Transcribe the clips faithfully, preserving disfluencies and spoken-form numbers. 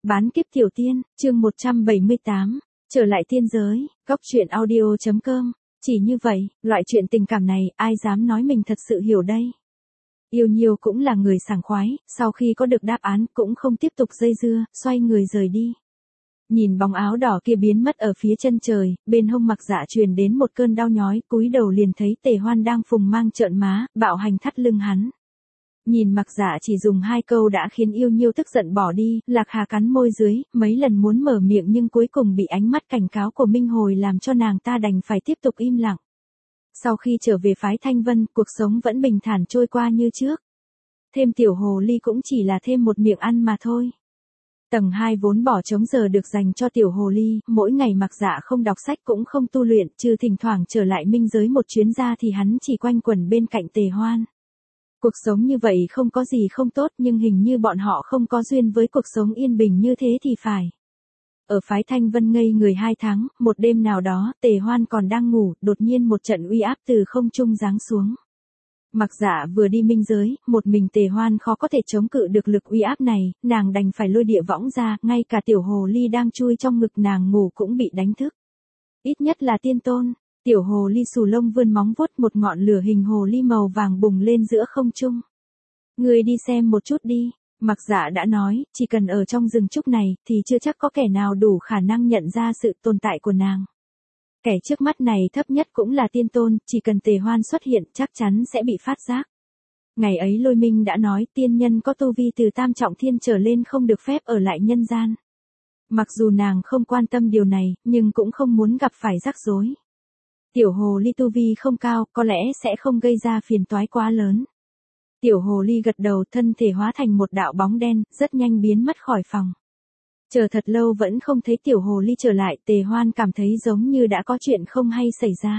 Bán kiếp tiểu tiên, chương một trăm bảy mươi tám, trở lại tiên giới, góc truyện audio chấm com. Chỉ như vậy, loại chuyện tình cảm này, ai dám nói mình thật sự hiểu đây. Yêu Nhiêu cũng là người sảng khoái, sau khi có được đáp án cũng không tiếp tục dây dưa, xoay người rời đi. Nhìn bóng áo đỏ kia biến mất ở phía chân trời, bên hông Mặc Dạ truyền đến một cơn đau nhói, cúi đầu liền thấy Tề Hoan đang phùng mang trợn má, bạo hành thắt lưng hắn. Nhìn Mặc Dạ chỉ dùng hai câu đã khiến Yêu Nhiêu tức giận bỏ đi, Lạc Hà cắn môi dưới, mấy lần muốn mở miệng nhưng cuối cùng bị ánh mắt cảnh cáo của Minh Hồi làm cho nàng ta đành phải tiếp tục im lặng. Sau khi trở về phái Thanh Vân, cuộc sống vẫn bình thản trôi qua như trước. Thêm tiểu hồ ly cũng chỉ là thêm một miệng ăn mà thôi. Tầng hai vốn bỏ trống giờ được dành cho tiểu hồ ly, mỗi ngày Mặc Dạ không đọc sách cũng không tu luyện, trừ thỉnh thoảng trở lại minh giới một chuyến ra thì hắn chỉ quanh quẩn bên cạnh Tề Hoan. Cuộc sống như vậy không có gì không tốt nhưng hình như bọn họ không có duyên với cuộc sống yên bình như thế thì phải. Ở phái Thanh Vân ngây người hai tháng, một đêm nào đó, Tề Hoan còn đang ngủ, đột nhiên một trận uy áp từ không trung giáng xuống. Mặc Dạ vừa đi minh giới, một mình Tề Hoan khó có thể chống cự được lực uy áp này, nàng đành phải lôi địa võng ra, ngay cả tiểu hồ ly đang chui trong ngực nàng ngủ cũng bị đánh thức. Ít nhất là tiên tôn. Tiểu hồ ly xù lông vươn móng vuốt, một ngọn lửa hình hồ ly màu vàng bùng lên giữa không trung. Người đi xem một chút đi, Mặc Dạ đã nói, chỉ cần ở trong rừng trúc này, thì chưa chắc có kẻ nào đủ khả năng nhận ra sự tồn tại của nàng. Kẻ trước mắt này thấp nhất cũng là tiên tôn, chỉ cần Tề Hoan xuất hiện chắc chắn sẽ bị phát giác. Ngày ấy Lôi Minh đã nói tiên nhân có tu vi từ tam trọng thiên trở lên không được phép ở lại nhân gian. Mặc dù nàng không quan tâm điều này, nhưng cũng không muốn gặp phải rắc rối. Tiểu hồ ly tu vi không cao, có lẽ sẽ không gây ra phiền toái quá lớn. Tiểu hồ ly gật đầu, thân thể hóa thành một đạo bóng đen, rất nhanh biến mất khỏi phòng. Chờ thật lâu vẫn không thấy tiểu hồ ly trở lại, Tề Hoan cảm thấy giống như đã có chuyện không hay xảy ra.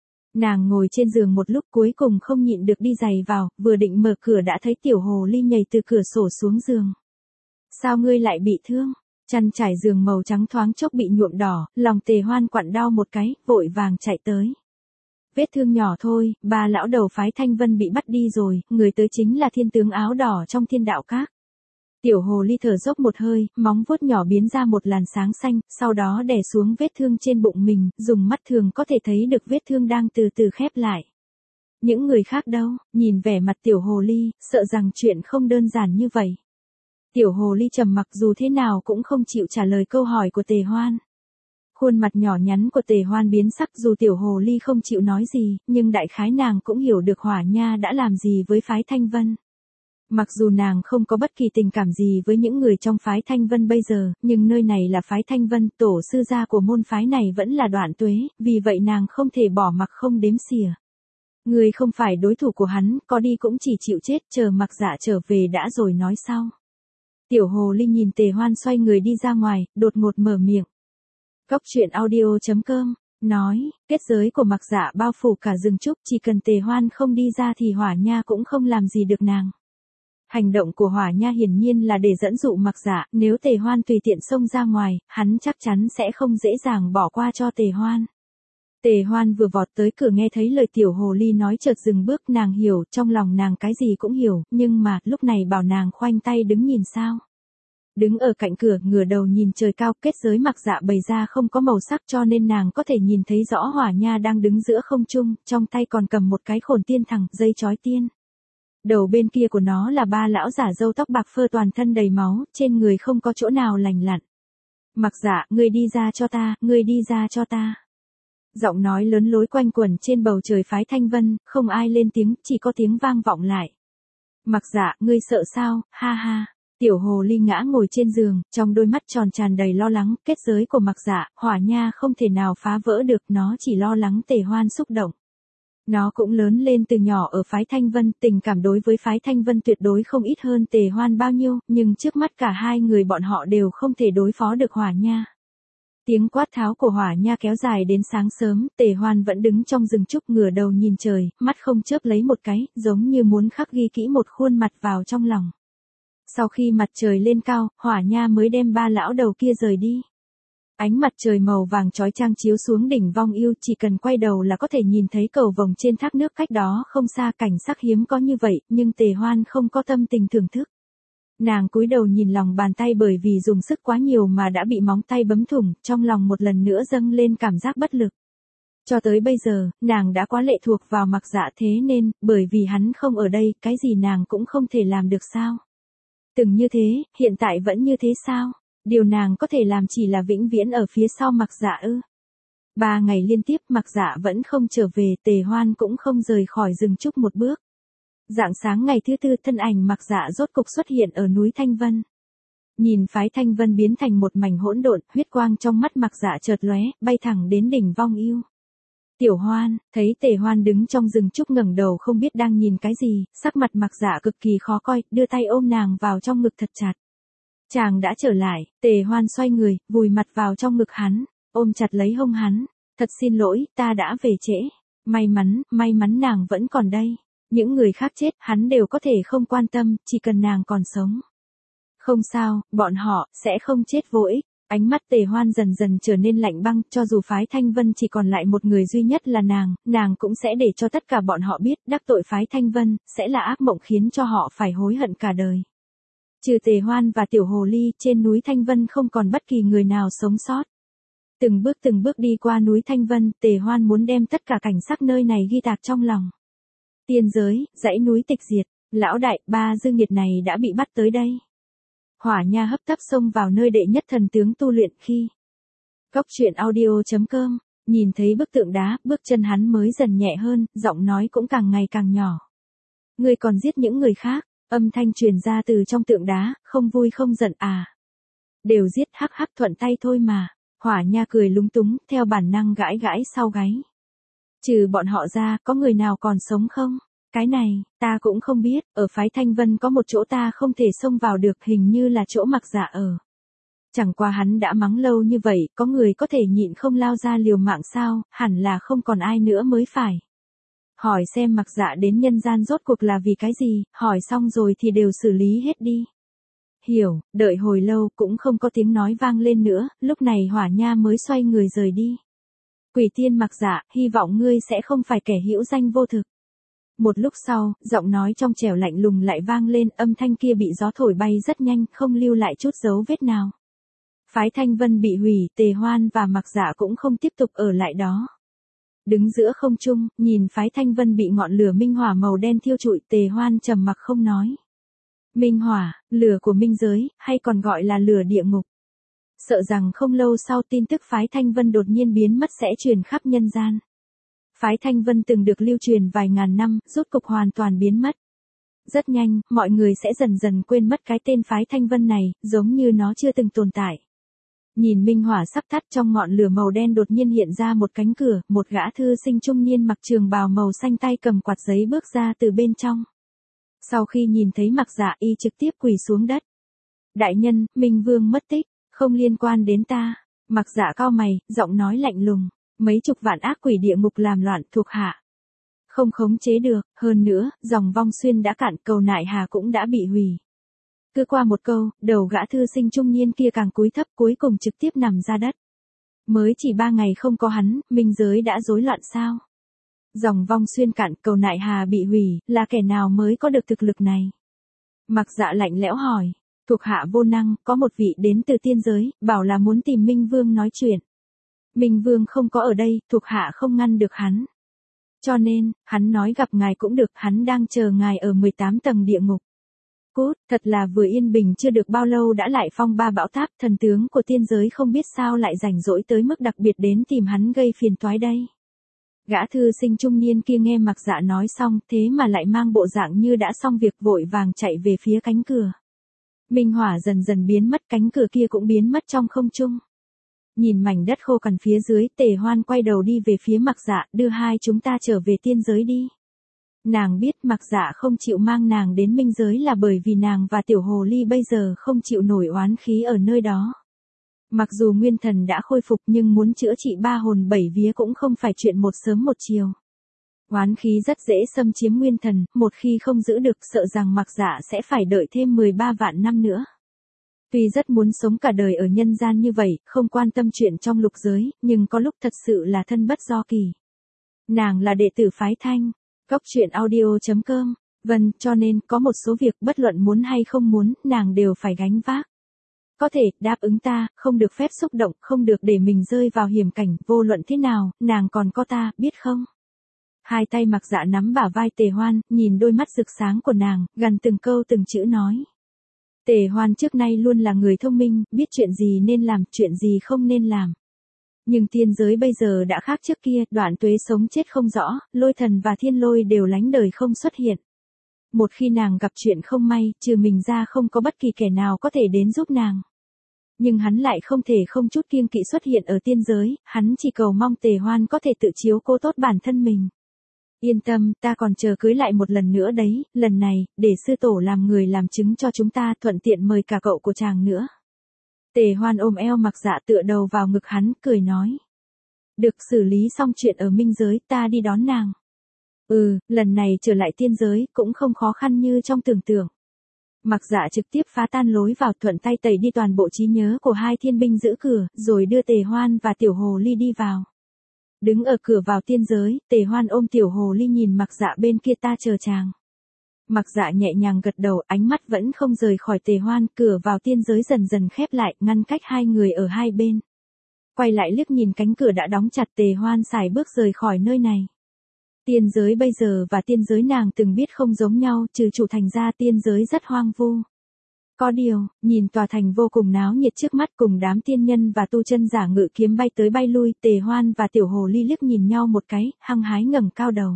Nàng ngồi trên giường một lúc cuối cùng không nhịn được đi giày vào, vừa định mở cửa đã thấy tiểu hồ ly nhảy từ cửa sổ xuống giường. Sao ngươi lại bị thương? Chăn trải giường màu trắng thoáng chốc bị nhuộm đỏ, lòng Tề Hoan quặn đau một cái, vội vàng chạy tới. Vết thương nhỏ thôi, ba lão đầu phái Thanh Vân bị bắt đi rồi, người tới chính là thiên tướng áo đỏ trong Thiên Đạo Các. Tiểu hồ ly thở dốc một hơi, móng vuốt nhỏ biến ra một làn sáng xanh, sau đó đè xuống vết thương trên bụng mình, dùng mắt thường có thể thấy được vết thương đang từ từ khép lại. Những người khác đâu, nhìn vẻ mặt tiểu hồ ly, sợ rằng chuyện không đơn giản như vậy. Tiểu hồ ly trầm mặc dù thế nào cũng không chịu trả lời câu hỏi của Tề Hoan. Khuôn mặt nhỏ nhắn của Tề Hoan biến sắc dù tiểu hồ ly không chịu nói gì, nhưng đại khái nàng cũng hiểu được Hỏa Nha đã làm gì với phái Thanh Vân. Mặc dù nàng không có bất kỳ tình cảm gì với những người trong phái Thanh Vân bây giờ, nhưng nơi này là phái Thanh Vân, tổ sư gia của môn phái này vẫn là Đoạn Tuế, vì vậy nàng không thể bỏ mặc không đếm xỉa. Người không phải đối thủ của hắn, có đi cũng chỉ chịu chết, chờ Mặc Dạ trở về đã rồi nói sau. Tiểu hồ ly nhìn Tề Hoan xoay người đi ra ngoài, đột ngột mở miệng. Góc truyện audio chấm com, nói, kết giới của Mặc Dạ bao phủ cả rừng trúc, chỉ cần Tề Hoan không đi ra thì Hỏa Nha cũng không làm gì được nàng. Hành động của Hỏa Nha hiển nhiên là để dẫn dụ Mặc Dạ, nếu Tề Hoan tùy tiện xông ra ngoài, hắn chắc chắn sẽ không dễ dàng bỏ qua cho Tề Hoan. Tề Hoan vừa vọt tới cửa nghe thấy lời tiểu hồ ly nói chợt dừng bước, nàng hiểu, trong lòng nàng cái gì cũng hiểu, nhưng mà, lúc này bảo nàng khoanh tay đứng nhìn sao. Đứng ở cạnh cửa, ngửa đầu nhìn trời cao, kết giới Mặc Dạ bày ra không có màu sắc cho nên nàng có thể nhìn thấy rõ Hỏa Nha đang đứng giữa không trung, trong tay còn cầm một cái khổn tiên thẳng, dây chói tiên. Đầu bên kia của nó là ba lão giả râu tóc bạc phơ toàn thân đầy máu, trên người không có chỗ nào lành lặn. Mặc Dạ, ngươi đi ra cho ta, ngươi đi ra cho ta. Giọng nói lớn lối quanh quẩn trên bầu trời phái Thanh Vân, không ai lên tiếng, chỉ có tiếng vang vọng lại. Mặc Dạ, ngươi sợ sao, ha ha. Tiểu hồ ly ngã ngồi trên giường, trong đôi mắt tròn tràn đầy lo lắng, kết giới của Mặc Dạ, Hỏa Nha không thể nào phá vỡ được, nó chỉ lo lắng Tề Hoan xúc động. Nó cũng lớn lên từ nhỏ ở phái Thanh Vân, tình cảm đối với phái Thanh Vân tuyệt đối không ít hơn Tề Hoan bao nhiêu, nhưng trước mắt cả hai người bọn họ đều không thể đối phó được Hỏa Nha. Tiếng quát tháo của Hỏa Nha kéo dài đến sáng sớm, Tề Hoan vẫn đứng trong rừng trúc ngửa đầu nhìn trời, mắt không chớp lấy một cái, giống như muốn khắc ghi kỹ một khuôn mặt vào trong lòng. Sau khi mặt trời lên cao, Hỏa Nha mới đem ba lão đầu kia rời đi. Ánh mặt trời màu vàng chói chang chiếu xuống đỉnh Vong Yêu, chỉ cần quay đầu là có thể nhìn thấy cầu vồng trên thác nước cách đó không xa, cảnh sắc hiếm có như vậy, nhưng Tề Hoan không có tâm tình thưởng thức. Nàng cúi đầu nhìn lòng bàn tay bởi vì dùng sức quá nhiều mà đã bị móng tay bấm thủng, trong lòng một lần nữa dâng lên cảm giác bất lực. Cho tới bây giờ, nàng đã quá lệ thuộc vào Mặc Dạ thế nên, bởi vì hắn không ở đây, cái gì nàng cũng không thể làm được sao. Từng như thế, hiện tại vẫn như thế sao? Điều nàng có thể làm chỉ là vĩnh viễn ở phía sau Mặc Dạ ư. Ba ngày liên tiếp Mặc Dạ vẫn không trở về, Tề Hoan cũng không rời khỏi rừng trúc một bước. Rạng sáng ngày thứ tư thân ảnh Mặc Dạ rốt cục xuất hiện ở núi Thanh Vân. Nhìn phái Thanh Vân biến thành một mảnh hỗn độn, huyết quang trong mắt Mặc Dạ chợt lóe, bay thẳng đến đỉnh Vong Ưu. Tiểu Hoan, thấy Tề Hoan đứng trong rừng trúc ngẩng đầu không biết đang nhìn cái gì, sắc mặt Mặc Dạ cực kỳ khó coi, đưa tay ôm nàng vào trong ngực thật chặt. Chàng đã trở lại, Tề Hoan xoay người, vùi mặt vào trong ngực hắn, ôm chặt lấy hông hắn. Thật xin lỗi, ta đã về trễ. May mắn, may mắn nàng vẫn còn đây. Những người khác chết, hắn đều có thể không quan tâm, chỉ cần nàng còn sống. Không sao, bọn họ, sẽ không chết vô ích. Ánh mắt Tề Hoan dần dần trở nên lạnh băng, cho dù phái Thanh Vân chỉ còn lại một người duy nhất là nàng, nàng cũng sẽ để cho tất cả bọn họ biết, đắc tội phái Thanh Vân, sẽ là ác mộng khiến cho họ phải hối hận cả đời. Trừ Tề Hoan và Tiểu Hồ Ly, trên núi Thanh Vân không còn bất kỳ người nào sống sót. Từng bước từng bước đi qua núi Thanh Vân, Tề Hoan muốn đem tất cả cảnh sắc nơi này ghi tạc trong lòng. Tiên giới, dãy núi tịch diệt, lão đại, ba dương nhiệt này đã bị bắt tới đây. Hỏa Nha hấp tấp xông vào nơi đệ nhất thần tướng tu luyện khi. Cốc truyện audio chấm com, nhìn thấy bức tượng đá, bước chân hắn mới dần nhẹ hơn, giọng nói cũng càng ngày càng nhỏ. Ngươi còn giết những người khác, âm thanh truyền ra từ trong tượng đá, không vui không giận à. Đều giết, hắc hắc, thuận tay thôi mà. Hỏa Nha cười lúng túng, theo bản năng gãi gãi sau gáy. Trừ bọn họ ra, có người nào còn sống không? Cái này, ta cũng không biết, ở phái Thanh Vân có một chỗ ta không thể xông vào được, hình như là chỗ Mặc Dạ ở. Chẳng qua hắn đã mắng lâu như vậy, có người có thể nhịn không lao ra liều mạng sao, hẳn là không còn ai nữa mới phải. Hỏi xem Mặc Dạ đến nhân gian rốt cuộc là vì cái gì, hỏi xong rồi thì đều xử lý hết đi. Hiểu, đợi hồi lâu cũng không có tiếng nói vang lên nữa, lúc này Hỏa Nha mới xoay người rời đi. Quỷ tiên Mặc Dạ, hy vọng ngươi sẽ không phải kẻ hữu danh vô thực. Một lúc sau, giọng nói trong trẻo lạnh lùng lại vang lên, âm thanh kia bị gió thổi bay rất nhanh, không lưu lại chút dấu vết nào. Phái Thanh Vân bị hủy, Tề Hoan và Mặc Dạ cũng không tiếp tục ở lại đó. Đứng giữa không trung, nhìn phái Thanh Vân bị ngọn lửa minh hỏa màu đen thiêu trụi, Tề Hoan trầm mặc không nói. Minh hỏa, lửa của minh giới, hay còn gọi là lửa địa ngục. Sợ rằng không lâu sau tin tức phái Thanh Vân đột nhiên biến mất sẽ truyền khắp nhân gian. Phái Thanh Vân từng được lưu truyền vài ngàn năm, rốt cục hoàn toàn biến mất. Rất nhanh, mọi người sẽ dần dần quên mất cái tên phái Thanh Vân này, giống như nó chưa từng tồn tại. Nhìn minh hỏa sắp tắt, trong ngọn lửa màu đen đột nhiên hiện ra một cánh cửa, một gã thư sinh trung niên mặc trường bào màu xanh tay cầm quạt giấy bước ra từ bên trong. Sau khi nhìn thấy Mặc Dạ, y trực tiếp quỳ xuống đất. Đại nhân, Minh Vương mất tích, không liên quan đến ta. Mặc Dạ cau mày, giọng nói lạnh lùng. Mấy chục vạn ác quỷ địa ngục làm loạn, thuộc hạ không khống chế được, hơn nữa, dòng Vong Xuyên đã cạn, cầu Nại Hà cũng đã bị hủy. Cứ qua một câu, đầu gã thư sinh trung niên kia càng cúi thấp, cuối cùng trực tiếp nằm ra đất. Mới chỉ ba ngày không có hắn, minh giới đã rối loạn sao? Dòng Vong Xuyên cạn, cầu Nại Hà bị hủy, là kẻ nào mới có được thực lực này? Mặc Dạ lạnh lẽo hỏi, thuộc hạ vô năng, có một vị đến từ tiên giới, bảo là muốn tìm Minh Vương nói chuyện. Minh Vương không có ở đây, thuộc hạ không ngăn được hắn. Cho nên, hắn nói gặp ngài cũng được, hắn đang chờ ngài ở mười tám tầng địa ngục. Cút, thật là vừa yên bình chưa được bao lâu đã lại phong ba bão táp, thần tướng của tiên giới không biết sao lại rảnh rỗi tới mức đặc biệt đến tìm hắn gây phiền toái đây. Gã thư sinh trung niên kia nghe Mặc Dạ nói xong, thế mà lại mang bộ dạng như đã xong việc, vội vàng chạy về phía cánh cửa. Minh hỏa dần dần biến mất, cánh cửa kia cũng biến mất trong không trung. Nhìn mảnh đất khô cằn phía dưới, Tề Hoan quay đầu đi về phía Mặc Dạ, đưa hai chúng ta trở về tiên giới đi. Nàng biết Mặc Dạ không chịu mang nàng đến minh giới là bởi vì nàng và Tiểu Hồ Ly bây giờ không chịu nổi oán khí ở nơi đó. Mặc dù nguyên thần đã khôi phục nhưng muốn chữa trị ba hồn bảy vía cũng không phải chuyện một sớm một chiều. Oán khí rất dễ xâm chiếm nguyên thần, một khi không giữ được sợ rằng Mặc Dạ sẽ phải đợi thêm mười ba vạn năm nữa. Tuy rất muốn sống cả đời ở nhân gian như vậy, không quan tâm chuyện trong lục giới, nhưng có lúc thật sự là thân bất do kỳ. Nàng là đệ tử phái Thanh. Cốc truyện audio chấm com Vâng, cho nên, có một số việc bất luận muốn hay không muốn, nàng đều phải gánh vác. Có thể, đáp ứng ta, không được phép xúc động, không được để mình rơi vào hiểm cảnh, vô luận thế nào, nàng còn có ta, biết không? Hai tay Mặc Dạ nắm bả vai Tề Hoan, nhìn đôi mắt rực sáng của nàng, gần từng câu từng chữ nói. Tề Hoan trước nay luôn là người thông minh, biết chuyện gì nên làm, chuyện gì không nên làm. Nhưng tiên giới bây giờ đã khác trước kia, đoạn tuế sống chết không rõ, lôi thần và thiên lôi đều lánh đời không xuất hiện. Một khi nàng gặp chuyện không may, trừ mình ra không có bất kỳ kẻ nào có thể đến giúp nàng. Nhưng hắn lại không thể không chút kiêng kỵ xuất hiện ở tiên giới, hắn chỉ cầu mong Tề Hoan có thể tự chiếu cố tốt bản thân mình. Yên tâm, ta còn chờ cưới lại một lần nữa đấy, lần này, để sư tổ làm người làm chứng cho chúng ta, thuận tiện mời cả cậu của chàng nữa. Tề Hoan ôm eo Mặc Dạ tựa đầu vào ngực hắn, cười nói. Được, xử lý xong chuyện ở minh giới, ta đi đón nàng. Ừ, lần này trở lại tiên giới, cũng không khó khăn như trong tưởng tượng. Mặc Dạ trực tiếp phá tan lối vào, thuận tay tẩy đi toàn bộ trí nhớ của hai thiên binh giữ cửa, rồi đưa Tề Hoan và Tiểu Hồ Ly đi vào. Đứng ở cửa vào tiên giới, Tề Hoan ôm Tiểu Hồ Ly nhìn Mặc Dạ bên kia, ta chờ chàng. Mặc Dạ nhẹ nhàng gật đầu, ánh mắt vẫn không rời khỏi Tề Hoan, cửa vào tiên giới dần dần khép lại, ngăn cách hai người ở hai bên. Quay lại liếc nhìn cánh cửa đã đóng chặt, Tề Hoan sải bước rời khỏi nơi này. Tiên giới bây giờ và tiên giới nàng từng biết không giống nhau, trừ chủ thành ra tiên giới rất hoang vu. Có điều, nhìn tòa thành vô cùng náo nhiệt trước mắt cùng đám tiên nhân và tu chân giả ngự kiếm bay tới bay lui, Tề Hoan và Tiểu Hồ Ly liếc nhìn nhau một cái, hăng hái ngẩng cao đầu.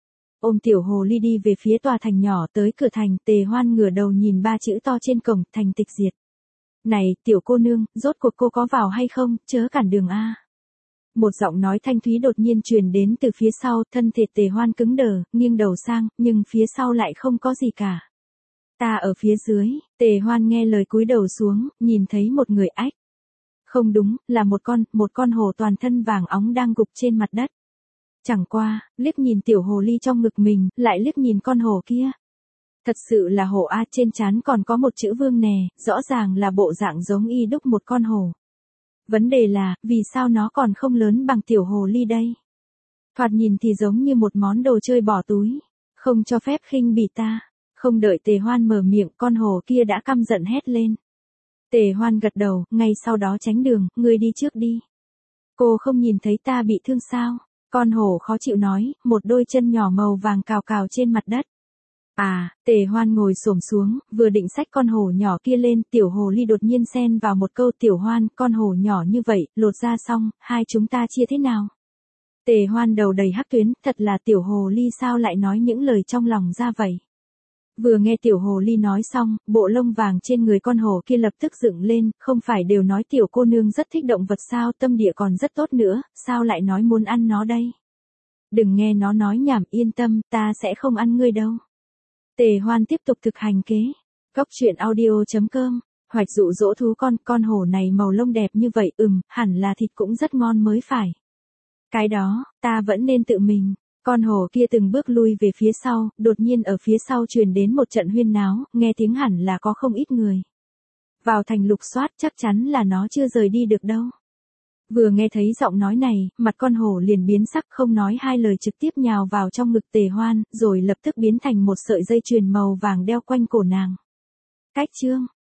Ôm Tiểu Hồ Ly đi về phía tòa thành nhỏ, tới cửa thành, Tề Hoan ngửa đầu nhìn ba chữ to trên cổng, thành tịch diệt. Này, tiểu cô nương, rốt cuộc cô có vào hay không, chớ cản đường a. Một giọng nói thanh thúy đột nhiên truyền đến từ phía sau, thân thể Tề Hoan cứng đờ, nghiêng đầu sang, nhưng phía sau lại không có gì cả. Ta ở phía dưới, Tề Hoan nghe lời cúi đầu xuống, nhìn thấy một người ách. Không đúng, là một con, một con hổ toàn thân vàng óng đang gục trên mặt đất. Chẳng qua, liếc nhìn Tiểu Hồ Ly trong ngực mình, lại liếc nhìn con hổ kia. Thật sự là hổ a, trên trán còn có một chữ vương nè, rõ ràng là bộ dạng giống y đúc một con hổ. Vấn đề là, vì sao nó còn không lớn bằng Tiểu Hồ Ly đây? Thoạt nhìn thì giống như một món đồ chơi bỏ túi. Không cho phép khinh bỉ ta. Không đợi Tề Hoan mở miệng, con hổ kia đã căm giận hét lên. Tề Hoan gật đầu, ngay sau đó tránh đường, ngươi đi trước đi. Cô không nhìn thấy ta bị thương sao? Con hổ khó chịu nói, một đôi chân nhỏ màu vàng cào cào trên mặt đất. À, Tề Hoan ngồi xổm xuống, vừa định xách con hổ nhỏ kia lên, Tiểu Hồ Ly đột nhiên xen vào một câu, Tiểu Hoan, con hổ nhỏ như vậy, lột ra xong, hai chúng ta chia thế nào? Tề Hoan đầu đầy hắc tuyến, thật là Tiểu Hồ Ly sao lại nói những lời trong lòng ra vậy? Vừa nghe Tiểu Hồ Ly nói xong, bộ lông vàng trên người con hổ kia lập tức dựng lên, không phải đều nói tiểu cô nương rất thích động vật sao, tâm địa còn rất tốt nữa, sao lại nói muốn ăn nó đây? Đừng nghe nó nói nhảm, yên tâm, ta sẽ không ăn ngươi đâu. Tề Hoan tiếp tục thực hành kế. Góc truyện audio chấm com, hoạch dụ dỗ thú con, con hổ này màu lông đẹp như vậy, ừm, hẳn là thịt cũng rất ngon mới phải. Cái đó, ta vẫn nên tự mình. Con hổ kia từng bước lui về phía sau, đột nhiên ở phía sau truyền đến một trận huyên náo, nghe tiếng hẳn là có không ít người. Vào thành lục soát, chắc chắn là nó chưa rời đi được đâu. Vừa nghe thấy giọng nói này, mặt con hổ liền biến sắc, không nói hai lời trực tiếp nhào vào trong ngực Tề Hoan, rồi lập tức biến thành một sợi dây chuyền màu vàng đeo quanh cổ nàng. Cách chương